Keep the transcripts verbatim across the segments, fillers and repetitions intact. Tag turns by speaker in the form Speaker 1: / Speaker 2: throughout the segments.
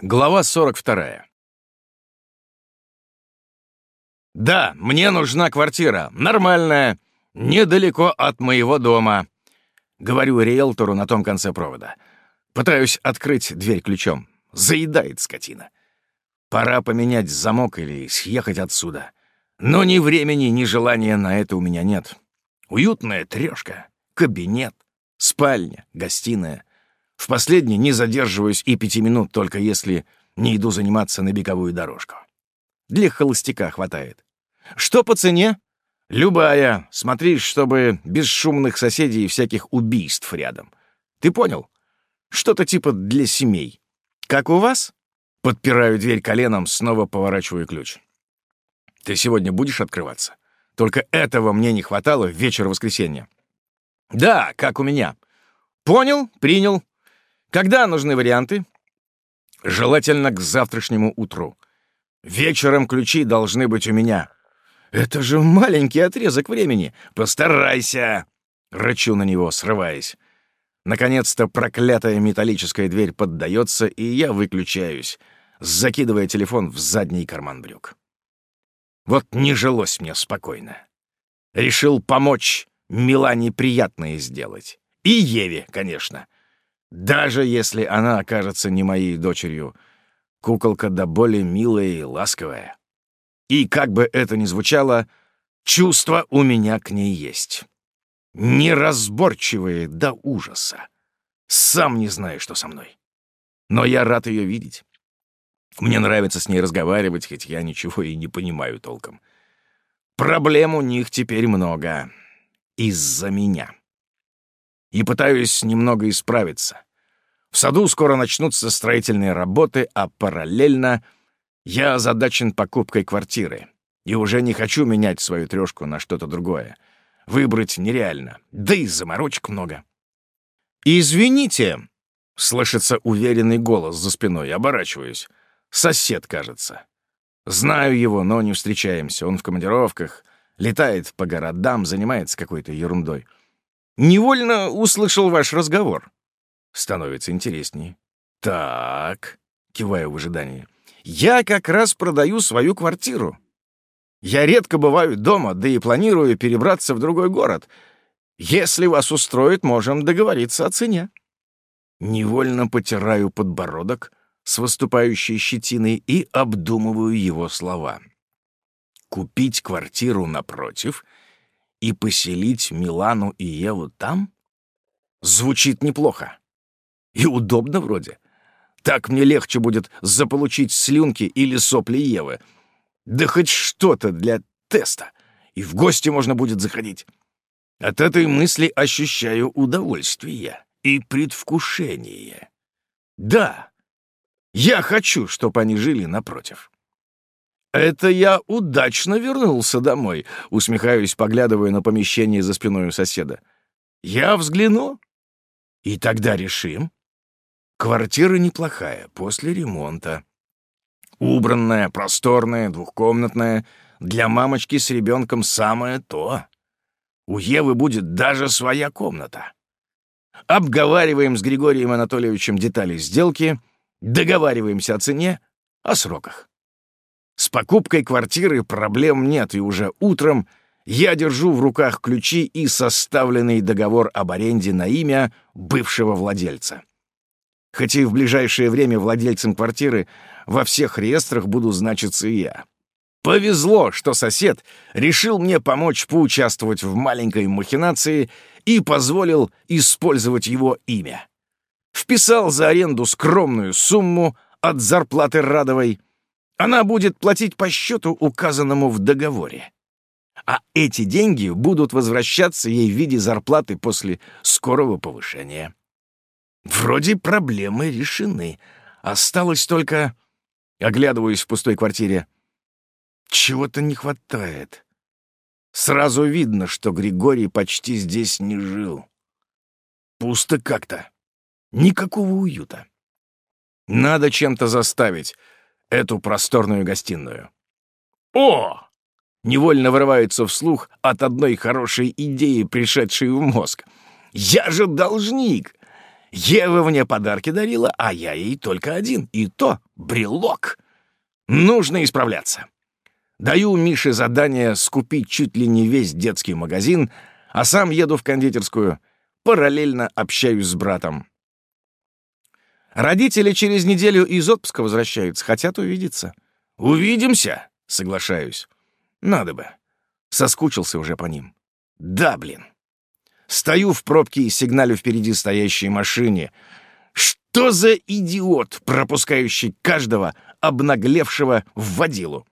Speaker 1: Глава сорок вторая. «Да, мне нужна квартира. Нормальная. Недалеко от моего дома», — говорю риэлтору на том конце провода. Пытаюсь открыть дверь ключом. Заедает скотина. Пора поменять замок или съехать отсюда. Но ни времени, ни желания на это у меня нет. Уютная трёшка, кабинет, спальня, гостиная. В последней не задерживаюсь и пяти минут, только если не иду заниматься на беговую дорожку. Для холостяка хватает. Что по цене? Любая. Смотри, чтобы без шумных соседей и всяких убийств рядом. Ты понял? Что-то типа для семей. Как у вас? Подпираю дверь коленом, снова поворачиваю ключ. Ты сегодня будешь открываться? Только этого мне не хватало в вечер воскресенья. Да, как у меня. Понял, принял. Когда нужны варианты? Желательно к завтрашнему утру. Вечером ключи должны быть у меня. Это же маленький отрезок времени. Постарайся. Рычу на него, срываясь. Наконец-то проклятая металлическая дверь поддается, и я выключаюсь, закидывая телефон в задний карман брюк. Вот не жилось мне спокойно. Решил помочь Милане приятное сделать. И Еве, конечно. Даже если она окажется не моей дочерью, куколка да более милая и ласковая. И как бы это ни звучало, чувства у меня к ней есть. Неразборчивые до ужаса. Сам не знаю, что со мной. Но я рад ее видеть. Мне нравится с ней разговаривать, хоть я ничего и не понимаю толком. Проблем у них теперь много. Из-за меня. И пытаюсь немного исправиться. В саду скоро начнутся строительные работы, а параллельно я озадачен покупкой квартиры. И уже не хочу менять свою трёшку на что-то другое. Выбрать нереально, да и заморочек много. «Извините», — слышится уверенный голос за спиной, оборачиваюсь. Сосед, кажется. Знаю его, но не встречаемся. Он в командировках, летает по городам, занимается какой-то ерундой. Невольно услышал ваш разговор. Становится интереснее. Так, киваю в ожидании. Я как раз продаю свою квартиру. Я редко бываю дома, да и планирую перебраться в другой город. Если вас устроит, можем договориться о цене. Невольно потираю подбородок с выступающей щетиной и обдумываю его слова. Купить квартиру напротив и поселить Милану и Еву там? Звучит неплохо. И удобно вроде. Так мне легче будет заполучить слюнки или сопли Евы. Да хоть что-то для теста. И в гости можно будет заходить. От этой мысли ощущаю удовольствие и предвкушение. Да, я хочу, чтобы они жили напротив. Это я удачно вернулся домой, усмехаюсь, поглядывая на помещение за спиной у соседа. Я взгляну, и тогда решим. Квартира неплохая, после ремонта. Убранная, просторная, двухкомнатная. Для мамочки с ребенком самое то. У Евы будет даже своя комната. Обговариваем с Григорием Анатольевичем детали сделки, договариваемся о цене, о сроках. С покупкой квартиры проблем нет, и уже утром я держу в руках ключи и составленный договор об аренде на имя бывшего владельца. Хотя и в ближайшее время владельцем квартиры во всех реестрах буду значиться и я. Повезло, что сосед решил мне помочь поучаствовать в маленькой махинации и позволил использовать его имя. Вписал за аренду скромную сумму от зарплаты Радовой. Она будет платить по счету, указанному в договоре. А эти деньги будут возвращаться ей в виде зарплаты после скорого повышения. Вроде проблемы решены. Осталось только... Оглядываюсь в пустой квартире. Чего-то не хватает. Сразу видно, что Григорий почти здесь не жил. Пусто как-то. Никакого уюта. Надо чем-то заставить эту просторную гостиную. О! Невольно вырывается вслух от одной хорошей идеи, пришедшей в мозг. Я же должник! Ева мне подарки дарила, а я ей только один, и то брелок. Нужно исправляться. Даю Мише задание скупить чуть ли не весь детский магазин, а сам еду в кондитерскую, параллельно общаюсь с братом. Родители через неделю из отпуска возвращаются, хотят увидеться. «Увидимся?» — соглашаюсь. Надо бы. Соскучился уже по ним. Да, блин. Стою в пробке и сигналю впереди стоящей машине. Что за идиот, пропускающий каждого обнаглевшего в водилу?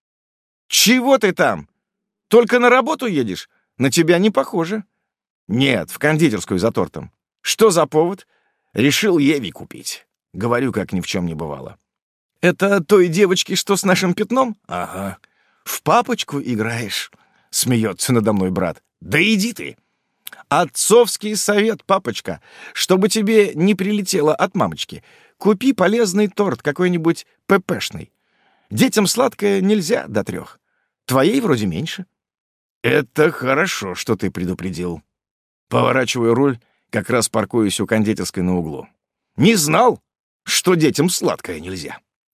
Speaker 1: «Чего ты там? Только на работу едешь? На тебя не похоже». «Нет, в кондитерскую за тортом». «Что за повод?» «Решил Еве купить». Говорю, как ни в чем не бывало. «Это той девочки, что с нашим пятном?» «Ага». «В папочку играешь?» — смеется надо мной брат. «Да иди ты!» «Отцовский совет, папочка, чтобы тебе не прилетело от мамочки. Купи полезный торт какой-нибудь пепешный. Детям сладкое нельзя до трех. Твоей вроде меньше». «Это хорошо, что ты предупредил». Поворачиваю руль, как раз паркуюсь у кондитерской на углу. Не знал, что детям сладкое нельзя.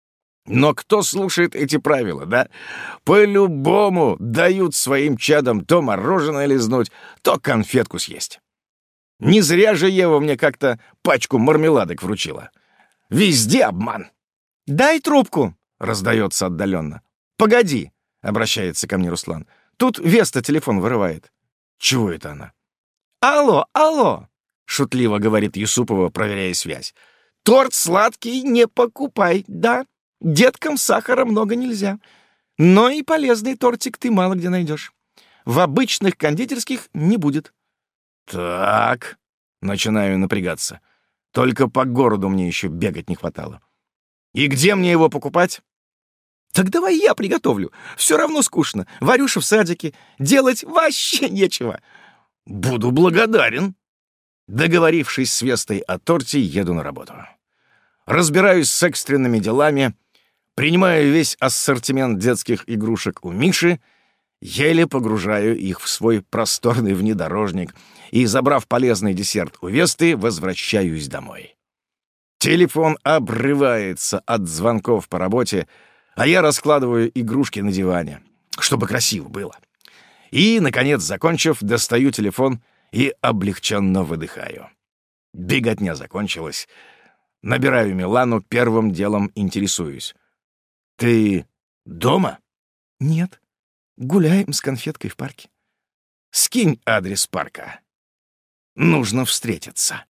Speaker 1: Но кто слушает эти правила, да? По-любому дают своим чадам то мороженое лизнуть, то конфетку съесть. Не зря же Ева мне как-то пачку мармеладок вручила. Везде обман. «Дай трубку!» — раздается отдаленно. «Погоди!» — обращается ко мне Руслан. «Тут Веста телефон вырывает». «Чего это она?» «Алло, алло!» — шутливо говорит Юсупова, проверяя связь. «Торт сладкий не покупай, да? Деткам сахара много нельзя. Но и полезный тортик ты мало где найдешь. В обычных кондитерских не будет». «Так...» — начинаю напрягаться. Только по городу мне еще бегать не хватало. «И где мне его покупать?» «Так давай я приготовлю. Все равно скучно. Варюша в садике. Делать вообще нечего». «Буду благодарен». Договорившись с Вестой о торте, еду на работу. Разбираюсь с экстренными делами, принимаю весь ассортимент детских игрушек у Миши, еле погружаю их в свой просторный внедорожник и, забрав полезный десерт у Весты, возвращаюсь домой. Телефон обрывается от звонков по работе, а я раскладываю игрушки на диване, чтобы красиво было. И, наконец, закончив, достаю телефон и облегченно выдыхаю. Беготня закончилась. Набираю Милану, первым делом интересуюсь. «Ты дома?» «Нет. Гуляем с конфеткой в парке». «Скинь адрес парка. Нужно встретиться».